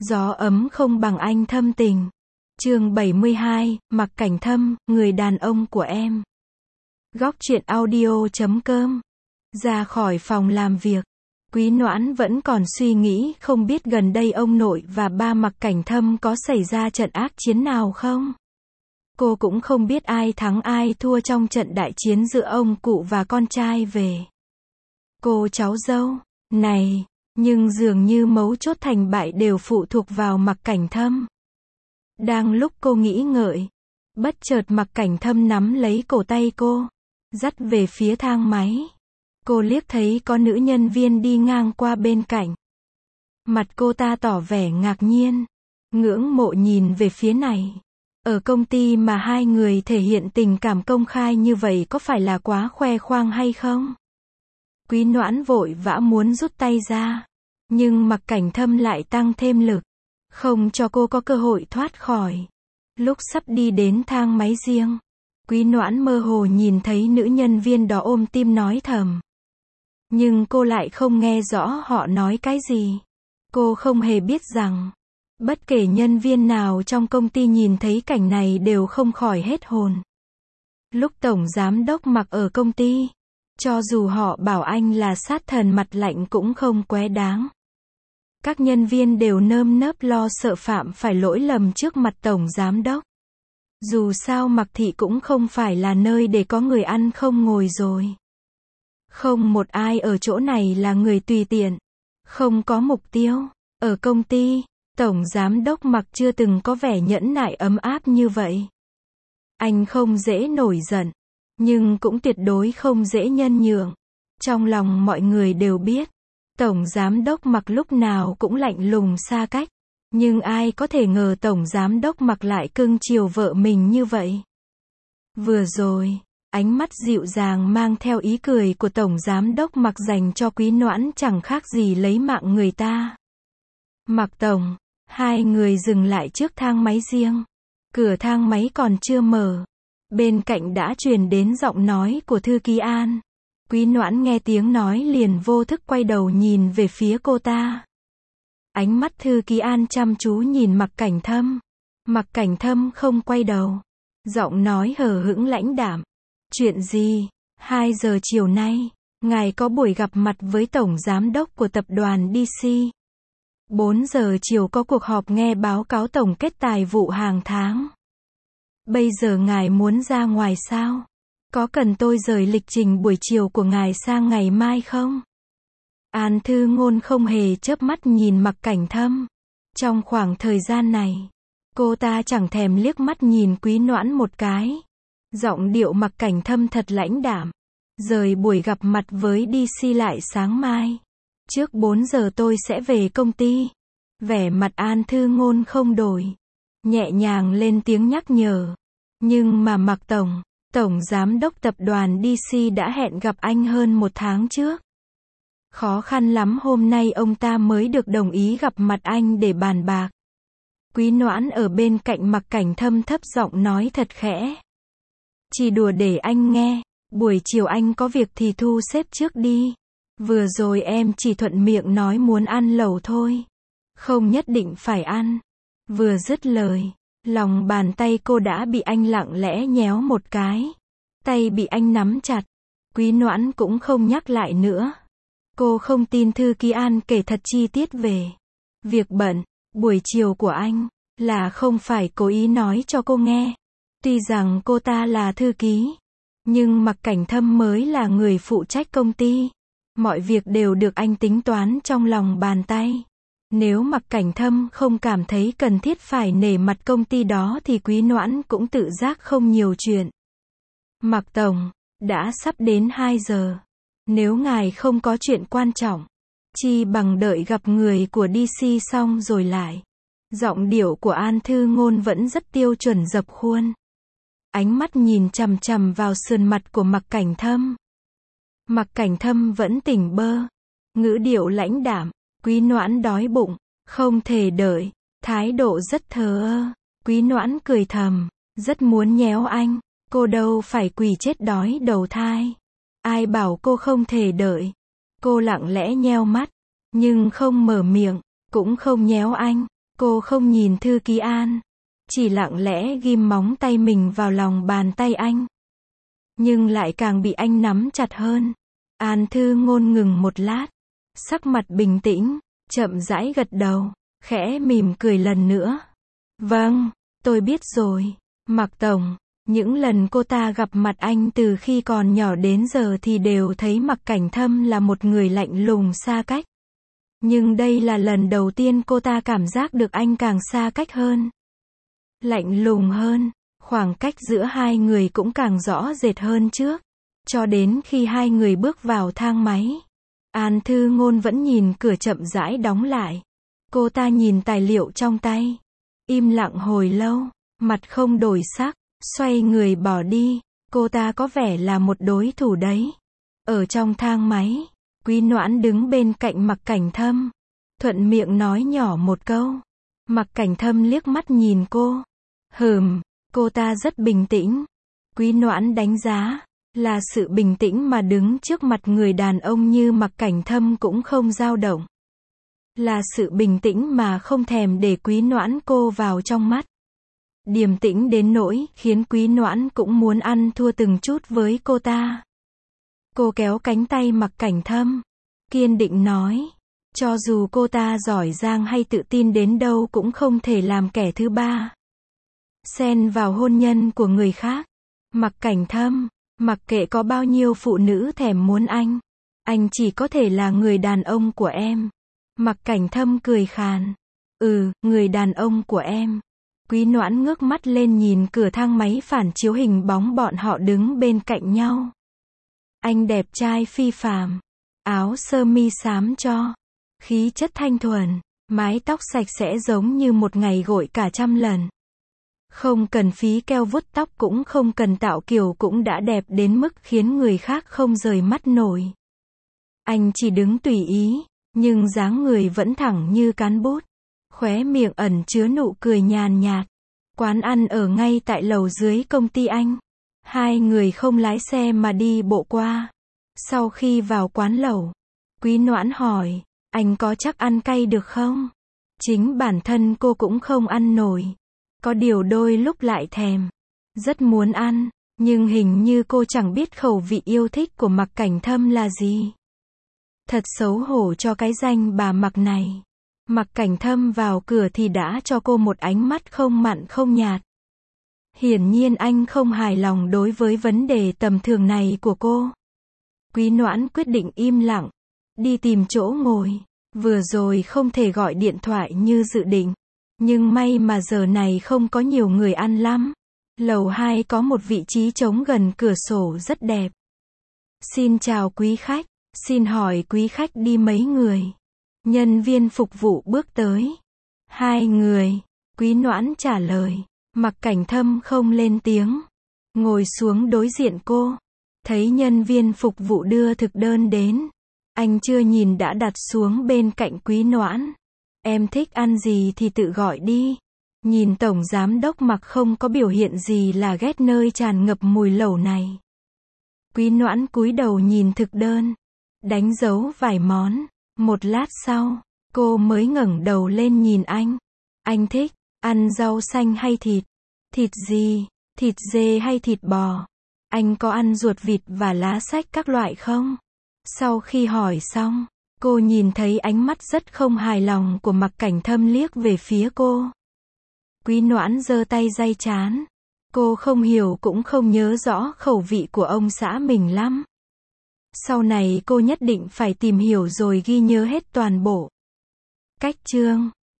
Gió ấm không bằng anh thâm tình. Chương 72, Mặc Cảnh Thâm, người đàn ông của em. Góc truyện audio.com. Ra khỏi phòng làm việc, Quý Noãn vẫn còn suy nghĩ không biết gần đây ông nội và ba Mặc Cảnh Thâm có xảy ra trận ác chiến nào không. Cô cũng không biết ai thắng ai thua trong trận đại chiến giữa ông cụ và con trai về cô cháu dâu này, nhưng dường như mấu chốt thành bại đều phụ thuộc vào Mặc Cảnh Thâm. Đang lúc cô nghĩ ngợi, bất chợt Mặc Cảnh Thâm nắm lấy cổ tay cô, dắt về phía thang máy. Cô liếc thấy có nữ nhân viên đi ngang qua bên cạnh. Mặt cô ta tỏ vẻ ngạc nhiên, ngưỡng mộ nhìn về phía này. Ở công ty mà hai người thể hiện tình cảm công khai như vậy có phải là quá khoe khoang hay không? Quý Noãn vội vã muốn rút tay ra, nhưng Mặc Cảnh Thâm lại tăng thêm lực, không cho cô có cơ hội thoát khỏi. Lúc sắp đi đến thang máy riêng, Quý Noãn mơ hồ nhìn thấy nữ nhân viên đó ôm tim nói thầm. Nhưng cô lại không nghe rõ họ nói cái gì. Cô không hề biết rằng, bất kể nhân viên nào trong công ty nhìn thấy cảnh này đều không khỏi hết hồn. Lúc tổng giám đốc Mặc ở công ty, cho dù họ bảo anh là sát thần mặt lạnh cũng không quá đáng. Các nhân viên đều nơm nớp lo sợ phạm phải lỗi lầm trước mặt tổng giám đốc. Dù sao Mặc thị cũng không phải là nơi để có người ăn không ngồi rồi. Không một ai ở chỗ này là người tùy tiện, không có mục tiêu. Ở công ty, tổng giám đốc Mặc chưa từng có vẻ nhẫn nại ấm áp như vậy. Anh không dễ nổi giận, nhưng cũng tuyệt đối không dễ nhân nhượng. Trong lòng mọi người đều biết, tổng giám đốc Mặc lúc nào cũng lạnh lùng xa cách. Nhưng ai có thể ngờ tổng giám đốc Mặc lại cưng chiều vợ mình như vậy. Vừa rồi, ánh mắt dịu dàng mang theo ý cười của tổng giám đốc Mặc dành cho Quý Noãn chẳng khác gì lấy mạng người ta. Mặc tổng, hai người dừng lại trước thang máy riêng. Cửa thang máy còn chưa mở, bên cạnh đã truyền đến giọng nói của thư ký An. Quý Noãn nghe tiếng nói liền vô thức quay đầu nhìn về phía cô ta. Ánh mắt thư ký An chăm chú nhìn Mặc Cảnh Thâm. Mặc Cảnh Thâm không quay đầu, giọng nói hờ hững lãnh đạm. Chuyện gì? 2 giờ chiều nay, ngài có buổi gặp mặt với tổng giám đốc của tập đoàn DC. 4 giờ chiều có cuộc họp nghe báo cáo tổng kết tài vụ hàng tháng. Bây giờ ngài muốn ra ngoài sao? Có cần tôi rời lịch trình buổi chiều của ngài sang ngày mai không? An Thư Ngôn không hề chớp mắt nhìn Mặc Cảnh Thâm. Trong khoảng thời gian này, cô ta chẳng thèm liếc mắt nhìn Quý Noãn một cái. Giọng điệu Mặc Cảnh Thâm thật lãnh đạm. Rời buổi gặp mặt với DC lại sáng mai. Trước 4 giờ tôi sẽ về công ty. Vẻ mặt An Thư Ngôn không đổi, nhẹ nhàng lên tiếng nhắc nhở. Nhưng mà Mặc tổng giám đốc tập đoàn DC đã hẹn gặp anh hơn 1 tháng trước. Khó khăn lắm hôm nay ông ta mới được đồng ý gặp mặt anh để bàn bạc. Quý Noãn ở bên cạnh Mặc Cảnh Thâm thấp giọng nói thật khẽ. Chỉ đùa để anh nghe, buổi chiều anh có việc thì thu xếp trước đi. Vừa rồi em chỉ thuận miệng nói muốn ăn lẩu thôi. Không nhất định phải ăn. Vừa dứt lời, lòng bàn tay cô đã bị anh lặng lẽ nhéo một cái. Tay bị anh nắm chặt. Quý Noãn cũng không nhắc lại nữa. Cô không tin thư ký An kể thật chi tiết về việc bận buổi chiều của anh, là không phải cố ý nói cho cô nghe. Tuy rằng cô ta là thư ký, nhưng Mặc Cảnh Thâm mới là người phụ trách công ty. Mọi việc đều được anh tính toán trong lòng bàn tay. Nếu Mặc Cảnh Thâm không cảm thấy cần thiết phải nể mặt công ty đó thì Quý Noãn cũng tự giác không nhiều chuyện. Mặc tổng, đã sắp đến 2 giờ. Nếu ngài không có chuyện quan trọng, chi bằng đợi gặp người của DC xong rồi lại. Giọng điệu của An Thư Ngôn vẫn rất tiêu chuẩn dập khuôn. Ánh mắt nhìn chằm chằm vào sườn mặt của Mặc Cảnh Thâm. Mặc Cảnh Thâm vẫn tỉnh bơ, ngữ điệu lãnh đạm. Quý Noãn đói bụng, không thể đợi, thái độ rất thờ ơ. Quý Noãn cười thầm, rất muốn nhéo anh. Cô đâu phải quỷ chết đói đầu thai. Ai bảo cô không thể đợi. Cô lặng lẽ nheo mắt, nhưng không mở miệng, cũng không nhéo anh. Cô không nhìn Thư Ký An, chỉ lặng lẽ ghim móng tay mình vào lòng bàn tay anh. Nhưng lại càng bị anh nắm chặt hơn. An Thư Ngôn ngừng một lát, sắc mặt bình tĩnh, chậm rãi gật đầu, khẽ mỉm cười lần nữa. Vâng, tôi biết rồi, Mạc Tổng. Những lần cô ta gặp mặt anh từ khi còn nhỏ đến giờ thì đều thấy Mạc Cảnh Thâm là một người lạnh lùng xa cách. Nhưng đây là lần đầu tiên cô ta cảm giác được anh càng xa cách hơn. Lạnh lùng hơn, khoảng cách giữa hai người cũng càng rõ rệt hơn trước. Cho đến khi hai người bước vào thang máy, An Thư Ngôn vẫn nhìn cửa chậm rãi đóng lại. Cô ta nhìn tài liệu trong tay, im lặng hồi lâu, mặt không đổi sắc, xoay người bỏ đi. Cô ta có vẻ là một đối thủ đấy. Ở trong thang máy, Quý Noãn đứng bên cạnh Mạc Cảnh Thâm, thuận miệng nói nhỏ một câu. Mạc Cảnh Thâm liếc mắt nhìn cô. Cô ta rất bình tĩnh. Quý Noãn đánh giá, là sự bình tĩnh mà đứng trước mặt người đàn ông như Mạc Cảnh Thâm cũng không dao động. Là sự bình tĩnh mà không thèm để Quý Noãn cô vào trong mắt. Điềm tĩnh đến nỗi khiến Quý Noãn cũng muốn ăn thua từng chút với cô ta. Cô kéo cánh tay Mạc Cảnh Thâm, kiên định nói, cho dù cô ta giỏi giang hay tự tin đến đâu cũng không thể làm kẻ thứ ba xen vào hôn nhân của người khác. Mạc Cảnh Thâm, mặc kệ có bao nhiêu phụ nữ thèm muốn anh chỉ có thể là người đàn ông của em. Mạc Cảnh Thâm cười khàn. Người đàn ông của em. Quý Noãn ngước mắt lên nhìn cửa thang máy phản chiếu hình bóng bọn họ đứng bên cạnh nhau. Anh đẹp trai phi phàm, áo sơ mi xám cho, khí chất thanh thuần, mái tóc sạch sẽ giống như một ngày gội cả 100 lần. Không cần phí keo vuốt tóc cũng không cần tạo kiểu cũng đã đẹp đến mức khiến người khác không rời mắt nổi. Anh chỉ đứng tùy ý, nhưng dáng người vẫn thẳng như cán bút, khóe miệng ẩn chứa nụ cười nhàn nhạt. Quán ăn ở ngay tại lầu dưới công ty anh. Hai người không lái xe mà đi bộ qua. Sau khi vào quán lẩu, Quý Noãn hỏi, anh có chắc ăn cay được không? Chính bản thân cô cũng không ăn nổi. Có điều đôi lúc lại thèm. Rất muốn ăn, nhưng hình như cô chẳng biết khẩu vị yêu thích của Mạc Cảnh Thâm là gì. Thật xấu hổ cho cái danh bà Mạc này. Mạc Cảnh Thâm vào cửa thì đã cho cô một ánh mắt không mặn không nhạt. Hiển nhiên anh không hài lòng đối với vấn đề tầm thường này của cô. Quý Noãn quyết định im lặng, đi tìm chỗ ngồi. Vừa rồi không thể gọi điện thoại như dự định, nhưng may mà giờ này không có nhiều người ăn lắm. Lầu 2 có một vị trí trống gần cửa sổ rất đẹp. Xin chào quý khách, xin hỏi quý khách đi mấy người? Nhân viên phục vụ bước tới. 2 người, Quý Noãn trả lời. Mạc Cảnh Thâm không lên tiếng, ngồi xuống đối diện cô. Thấy nhân viên phục vụ đưa thực đơn đến, anh chưa nhìn đã đặt xuống bên cạnh Quý Noãn. Em thích ăn gì thì tự gọi đi. Nhìn tổng giám đốc Mạc không có biểu hiện gì là ghét nơi tràn ngập mùi lẩu này. Quý Noãn cúi đầu nhìn thực đơn, đánh dấu vài món. Một lát sau, cô mới ngẩng đầu lên nhìn anh. Anh thích ăn rau xanh hay thịt? Thịt gì? Thịt dê hay thịt bò? Anh có ăn ruột vịt và lá xách các loại không? Sau khi hỏi xong, cô nhìn thấy ánh mắt rất không hài lòng của Mạc Cảnh Thâm liếc về phía cô. Quý Noãn giơ tay day trán. Cô không hiểu cũng không nhớ rõ khẩu vị của ông xã mình lắm. Sau này cô nhất định phải tìm hiểu rồi ghi nhớ hết toàn bộ. Cách chương